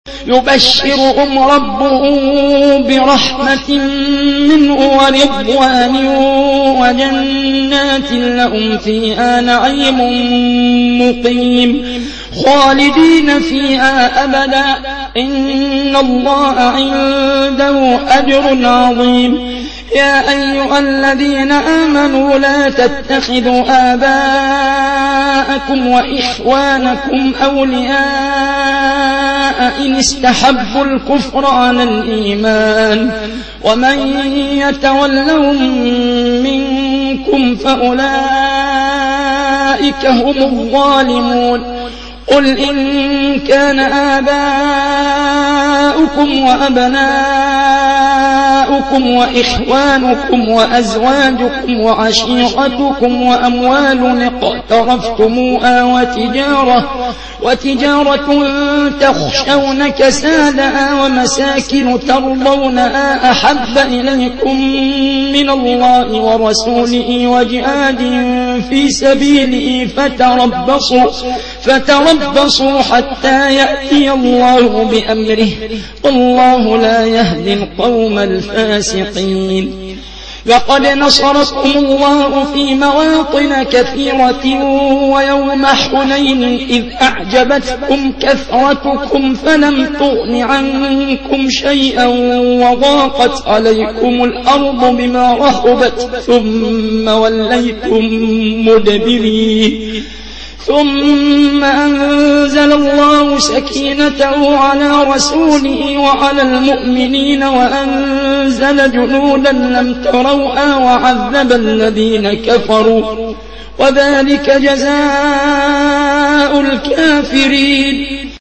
يبشرهم ربهم برحمة منه ورضوان وجنات لهم فيها نعيم مقيم خالدين فيها أبدا إن الله عنده أجر عظيم. يا أيها الذين آمنوا لا تتخذوا آباءكم وإخوانكم أولياء إن استحبوا الكفر على الإيمان ومن يتولهم منكم فأولئك هم الظالمون. قل إن كان آباؤكم وأبناؤكم وإخوانكم وأزواجكم وعشيرتكم وأموال اقترفتموها وتجارة تخشون كسادها ومساكن ترضونها أحب إليكم من الله ورسوله وجهاد في سبيله فتربصوا حتى يأتي الله بأمره والله لا يهدي القوم الفاسقين. لقد نصركم الله في مواطن كثيرة ويوم حنين إذ أعجبتكم كثرتكم فلم تغن عنكم شيئا وضاقت عليكم الأرض بما رحبت ثم وليتم مدبرين. ثم أنزل الله سكينته على رسوله وعلى المؤمنين وأنزل جنودا لم تروها وعذب الذين كفروا وذلك جزاء الكافرين.